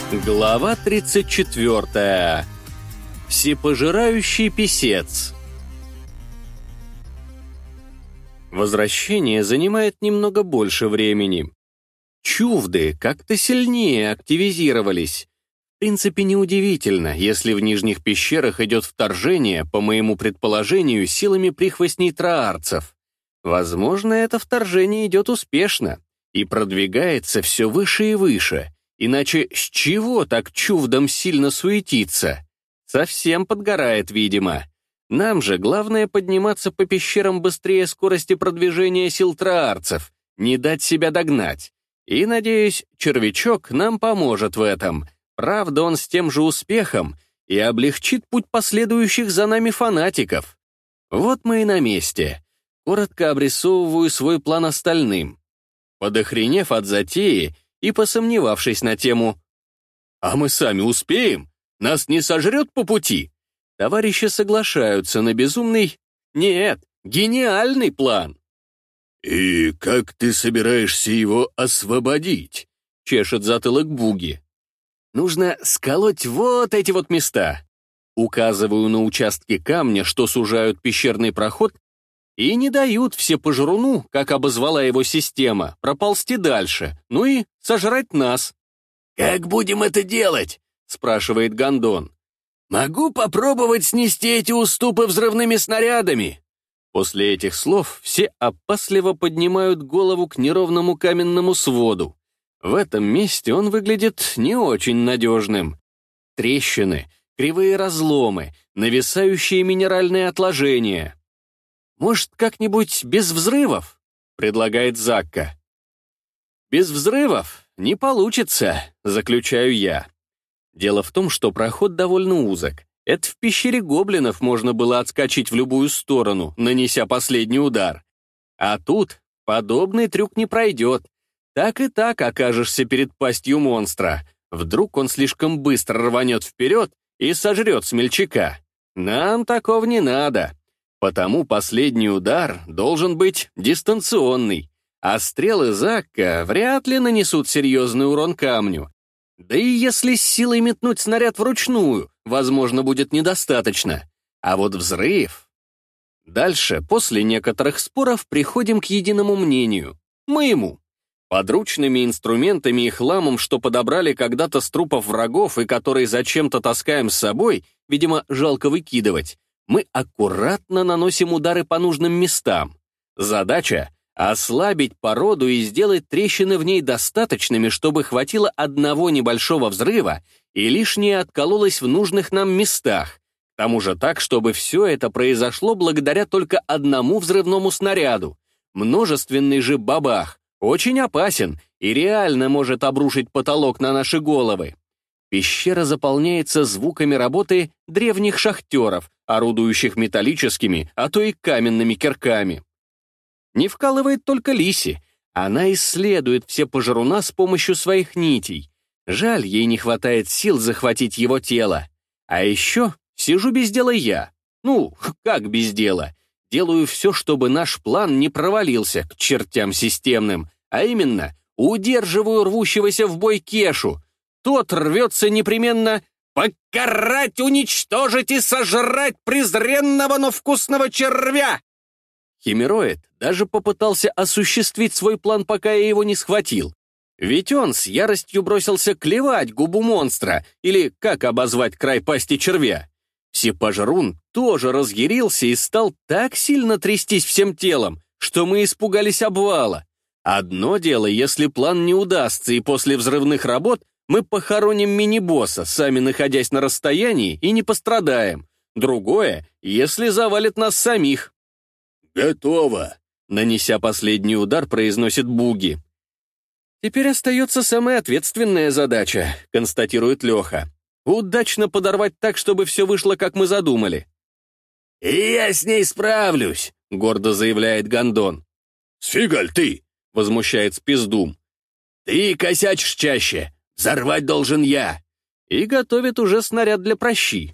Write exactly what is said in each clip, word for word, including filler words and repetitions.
Глава тридцать четвёртая. Всепожирающий писец. Возвращение занимает немного больше времени. Чувды как-то сильнее активизировались. В принципе, неудивительно, если в нижних пещерах идет вторжение, по моему предположению, силами прихвостней траарцев. Возможно, это вторжение идет успешно и продвигается все выше и выше. Иначе с чего так чувдом сильно суетиться? Совсем подгорает, видимо. Нам же главное подниматься по пещерам быстрее скорости продвижения сил траарцев, не дать себя догнать. И, надеюсь, червячок нам поможет в этом. Правда, он с тем же успехом и облегчит путь последующих за нами фанатиков. Вот мы и на месте. Коротко обрисовываю свой план остальным. Подохренев от затеи и посомневавшись на тему «А мы сами успеем? Нас не сожрет по пути?» Товарищи соглашаются на безумный, нет, гениальный план. «И как ты собираешься его освободить?» — чешет затылок Буги. «Нужно сколоть вот эти вот места». Указываю на участки камня, что сужают пещерный проход и не дают всепожруну, как обозвала его система, проползти дальше, ну и сожрать нас. «Как будем это делать?» — спрашивает Гондон. «Могу попробовать снести эти уступы взрывными снарядами». После этих слов все опасливо поднимают голову к неровному каменному своду. В этом месте он выглядит не очень надежным. Трещины, кривые разломы, нависающие минеральные отложения. «Может, как-нибудь без взрывов?» — предлагает Закка. «Без взрывов не получится», — заключаю я. Дело в том, что проход довольно узок. Это в пещере гоблинов можно было отскочить в любую сторону, нанеся последний удар. А тут подобный трюк не пройдет. Так и так окажешься перед пастью монстра. Вдруг он слишком быстро рванет вперед и сожрет смельчака. Нам такого не надо. Потому последний удар должен быть дистанционный, а стрелы Закка вряд ли нанесут серьезный урон камню. Да и если с силой метнуть снаряд вручную, возможно, будет недостаточно. А вот взрыв... Дальше, после некоторых споров, приходим к единому мнению. Моему. Подручными инструментами и хламом, что подобрали когда-то с трупов врагов и которые зачем-то таскаем с собой, видимо, жалко выкидывать, мы аккуратно наносим удары по нужным местам. Задача — ослабить породу и сделать трещины в ней достаточными, чтобы хватило одного небольшого взрыва и лишнее откололось в нужных нам местах. К тому же так, чтобы все это произошло благодаря только одному взрывному снаряду. Множественный же бабах очень опасен и реально может обрушить потолок на наши головы. Пещера заполняется звуками работы древних шахтеров, орудующих металлическими, а то и каменными кирками. Не вкалывает только Лиси. Она исследует всепожруна с помощью своих нитей. Жаль, ей не хватает сил захватить его тело. А еще сижу без дела я. Ну, как без дела? Делаю все, чтобы наш план не провалился к чертям системным, а именно удерживаю рвущегося в бой Кешу. Тот рвется непременно покарать, уничтожить и сожрать презренного, но вкусного червя. Химероид даже попытался осуществить свой план, пока я его не схватил. Ведь он с яростью бросился клевать губу монстра, или как обозвать край пасти червя. Всепожрун тоже разъярился и стал так сильно трястись всем телом, что мы испугались обвала. Одно дело, если план не удастся, и после взрывных работ мы похороним мини-босса, сами находясь на расстоянии, и не пострадаем. Другое, если завалит нас самих. «Готово!» — нанеся последний удар, произносит Буги. «Теперь остается самая ответственная задача», — констатирует Леха. «Удачно подорвать так, чтобы все вышло, как мы задумали». «И я с ней справлюсь», — гордо заявляет Гондон. «Сфигаль ты!» — возмущается Пиздум. «Ты косячишь чаще. Взорвать должен я». И готовит уже снаряд для прощи.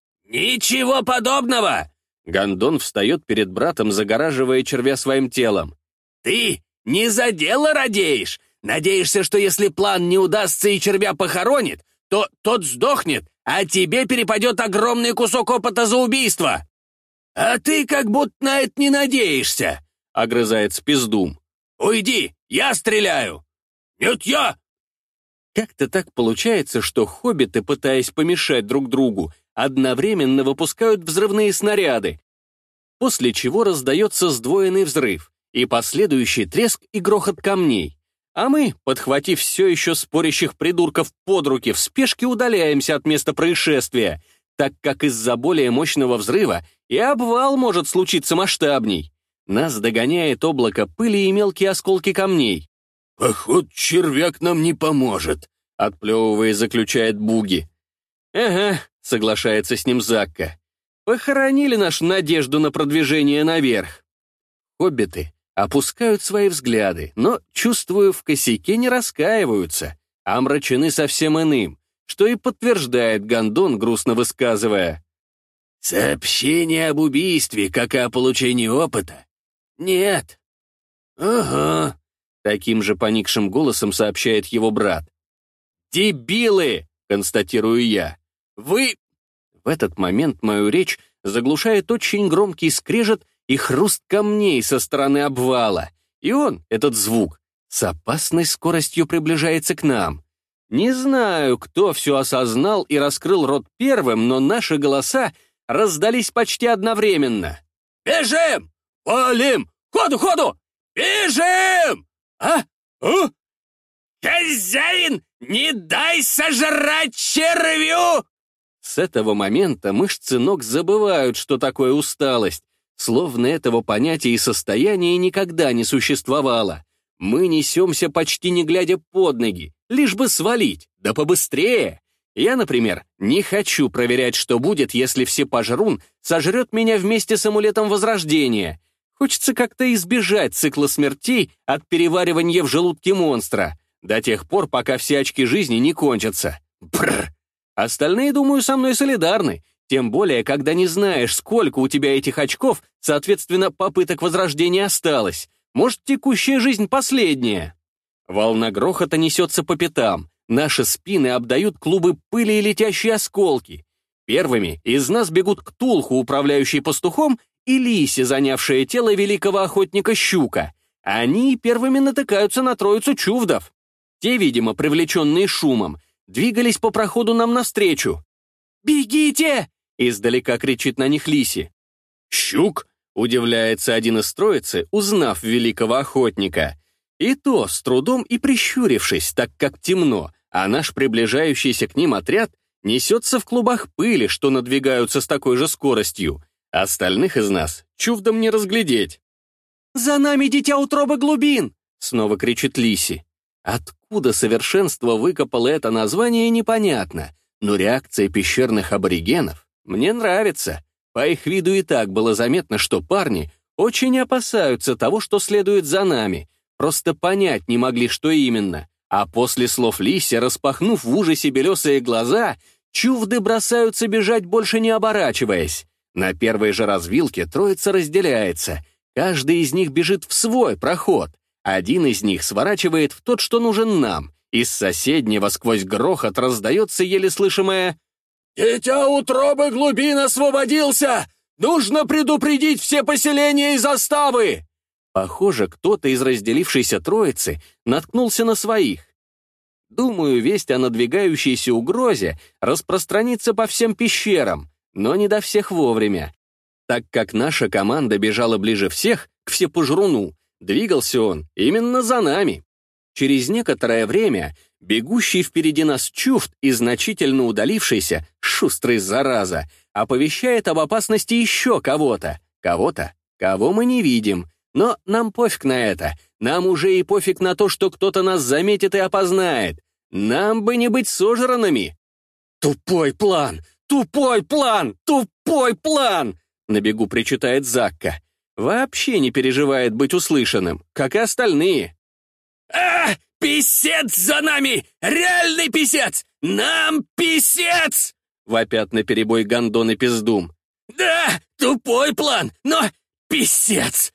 «Ничего подобного!» Гондон встает перед братом, загораживая червя своим телом. «Ты не за дело радеешь? Надеешься, что если план не удастся и червя похоронит, то тот сдохнет, а тебе перепадет огромный кусок опыта за убийство. А ты как будто на это не надеешься, — огрызается Пиздум. Уйди, я стреляю. Нет, я. Как-то так получается, что хоббиты, пытаясь помешать друг другу, одновременно выпускают взрывные снаряды, после чего раздается сдвоенный взрыв и последующий треск и грохот камней. А мы, подхватив все еще спорящих придурков под руки, в спешке удаляемся от места происшествия, так как из-за более мощного взрыва и обвал может случиться масштабней. Нас догоняет облако пыли и мелкие осколки камней. «Поход, червяк нам не поможет», — отплевывая, заключает Буги. «Ага», — соглашается с ним Закка. «Похоронили нашу надежду на продвижение наверх». Хоббиты опускают свои взгляды, но, чувствую, в косяке не раскаиваются, а омрачены совсем иным, что и подтверждает Гондон, грустно высказывая. «Сообщение об убийстве, как и о получении опыта? Нет». «Ага», — таким же поникшим голосом сообщает его брат. «Дебилы!» — констатирую я. «Вы...» В этот момент мою речь заглушает очень громкий скрежет и хруст камней со стороны обвала, и он, этот звук, с опасной скоростью приближается к нам. Не знаю, кто все осознал и раскрыл рот первым, но наши голоса раздались почти одновременно. «Бежим! Валим! Ходу, ходу! Бежим! А? А? Хозяин, не дай сожрать червю!» С этого момента мышцы ног забывают, что такое усталость, словно этого понятия и состояния никогда не существовало. Мы несемся почти не глядя под ноги, лишь бы свалить, да побыстрее. Я, например, не хочу проверять, что будет, если всепожрун сожрет меня вместе с амулетом Возрождения. Хочется как-то избежать цикла смертей от переваривания в желудке монстра, до тех пор, пока все очки жизни не кончатся. Бррр. Остальные, думаю, со мной солидарны, тем более, когда не знаешь, сколько у тебя этих очков, соответственно, попыток возрождения осталось. Может, текущая жизнь последняя. Волна грохота несется по пятам, наши спины обдают клубы пыли и летящие осколки. Первыми из нас бегут Ктулху, управляющий пастухом, и Лиси, занявшая тело великого охотника Щука. Они первыми натыкаются на троицу чувдов. Те, видимо, привлеченные шумом, двигались по проходу нам навстречу. «Бегите!» — издалека кричит на них Лиси. «Щук?» — удивляется один из троицы, узнав великого охотника. И то с трудом и прищурившись, так как темно, а наш приближающийся к ним отряд несется в клубах пыли, что надвигаются с такой же скоростью. Остальных из нас чувдом не разглядеть. «За нами, дитя утробы глубин!» — снова кричит Лиси. Откуда совершенство выкопало это название, непонятно, но реакция пещерных аборигенов мне нравится. По их виду и так было заметно, что парни очень опасаются того, что следует за нами, просто понять не могли, что именно. А после слов Лиси, распахнув в ужасе белесые глаза, чувды бросаются бежать, больше не оборачиваясь. На первой же развилке троица разделяется. Каждый из них бежит в свой проход. Один из них сворачивает в тот, что нужен нам. Из соседнего сквозь грохот раздается еле слышимое «Дитя утробы глубин освободился! Нужно предупредить все поселения и заставы!» Похоже, кто-то из разделившейся троицы наткнулся на своих. Думаю, весть о надвигающейся угрозе распространится по всем пещерам, но не до всех вовремя. Так как наша команда бежала ближе всех к всепожруну, двигался он именно за нами. Через некоторое время бегущий впереди нас чуфт и значительно удалившийся, шустрый зараза, оповещает об опасности еще кого-то, кого-то, кого мы не видим. Но нам пофиг на это, нам уже и пофиг на то, что кто-то нас заметит и опознает. Нам бы не быть сожранными. «Тупой план! Тупой план! Тупой план!» На бегу причитает Закка. Вообще не переживает быть услышанным, как и остальные. «А, писец за нами! Реальный писец! Нам писец!» Вопят наперебой Гондон и Пиздум. «Да, тупой план, но писец!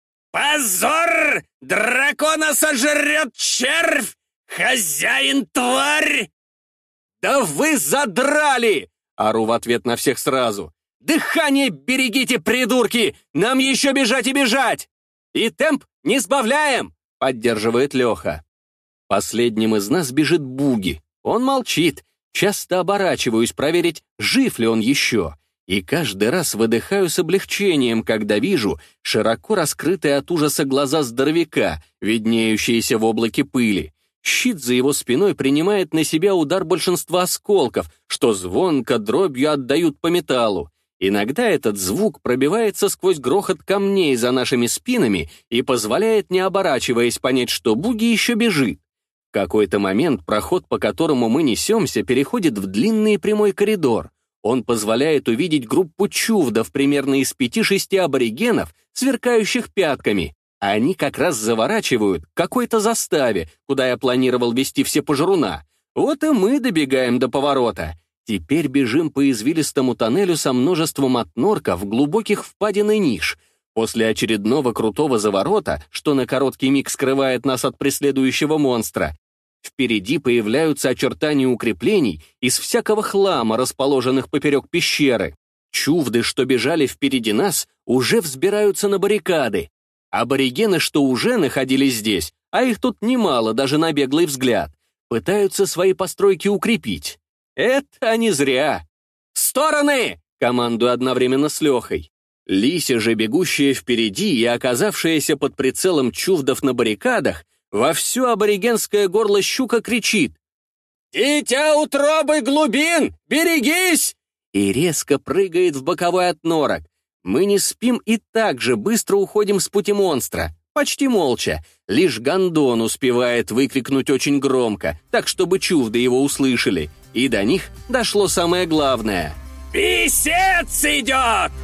Позор! Дракона сожрет червь! Хозяин тварь!» «Да вы задрали!» — ору в ответ на всех сразу. «Дыхание берегите, придурки! Нам еще бежать и бежать!» «И темп не сбавляем!» — поддерживает Леха. Последним из нас бежит Буги. Он молчит. Часто оборачиваюсь проверить, жив ли он еще. И каждый раз выдыхаю с облегчением, когда вижу широко раскрытые от ужаса глаза здоровяка, виднеющиеся в облаке пыли. Щит за его спиной принимает на себя удар большинства осколков, что звонко дробью отдают по металлу. Иногда этот звук пробивается сквозь грохот камней за нашими спинами и позволяет, не оборачиваясь, понять, что Буги еще бежит. В какой-то момент проход, по которому мы несемся, переходит в длинный прямой коридор. Он позволяет увидеть группу чувдов примерно из пяти-шести аборигенов, сверкающих пятками. Они как раз заворачивают к какой-то заставе, куда я планировал вести все пожруна. Вот и мы добегаем до поворота. Теперь бежим по извилистому тоннелю со множеством отнорков, глубоких впадин и ниш. После очередного крутого заворота, что на короткий миг скрывает нас от преследующего монстра, впереди появляются очертания укреплений из всякого хлама, расположенных поперек пещеры. Чувды, что бежали впереди нас, уже взбираются на баррикады. Аборигены, что уже находились здесь, а их тут немало даже на беглый взгляд, пытаются свои постройки укрепить. Это не зря. «В стороны!» — командую одновременно с Лехой. Лися же, бегущая впереди и оказавшаяся под прицелом чувдов на баррикадах, во все аборигенское горло щука кричит: «Дитя утробы глубин, берегись!» и резко прыгает в боковой отнорок. Мы не спим и так же быстро уходим с пути монстра, почти молча. Лишь гондон успевает выкрикнуть очень громко, так чтобы чувды его услышали, и до них дошло самое главное. «Писец идет!»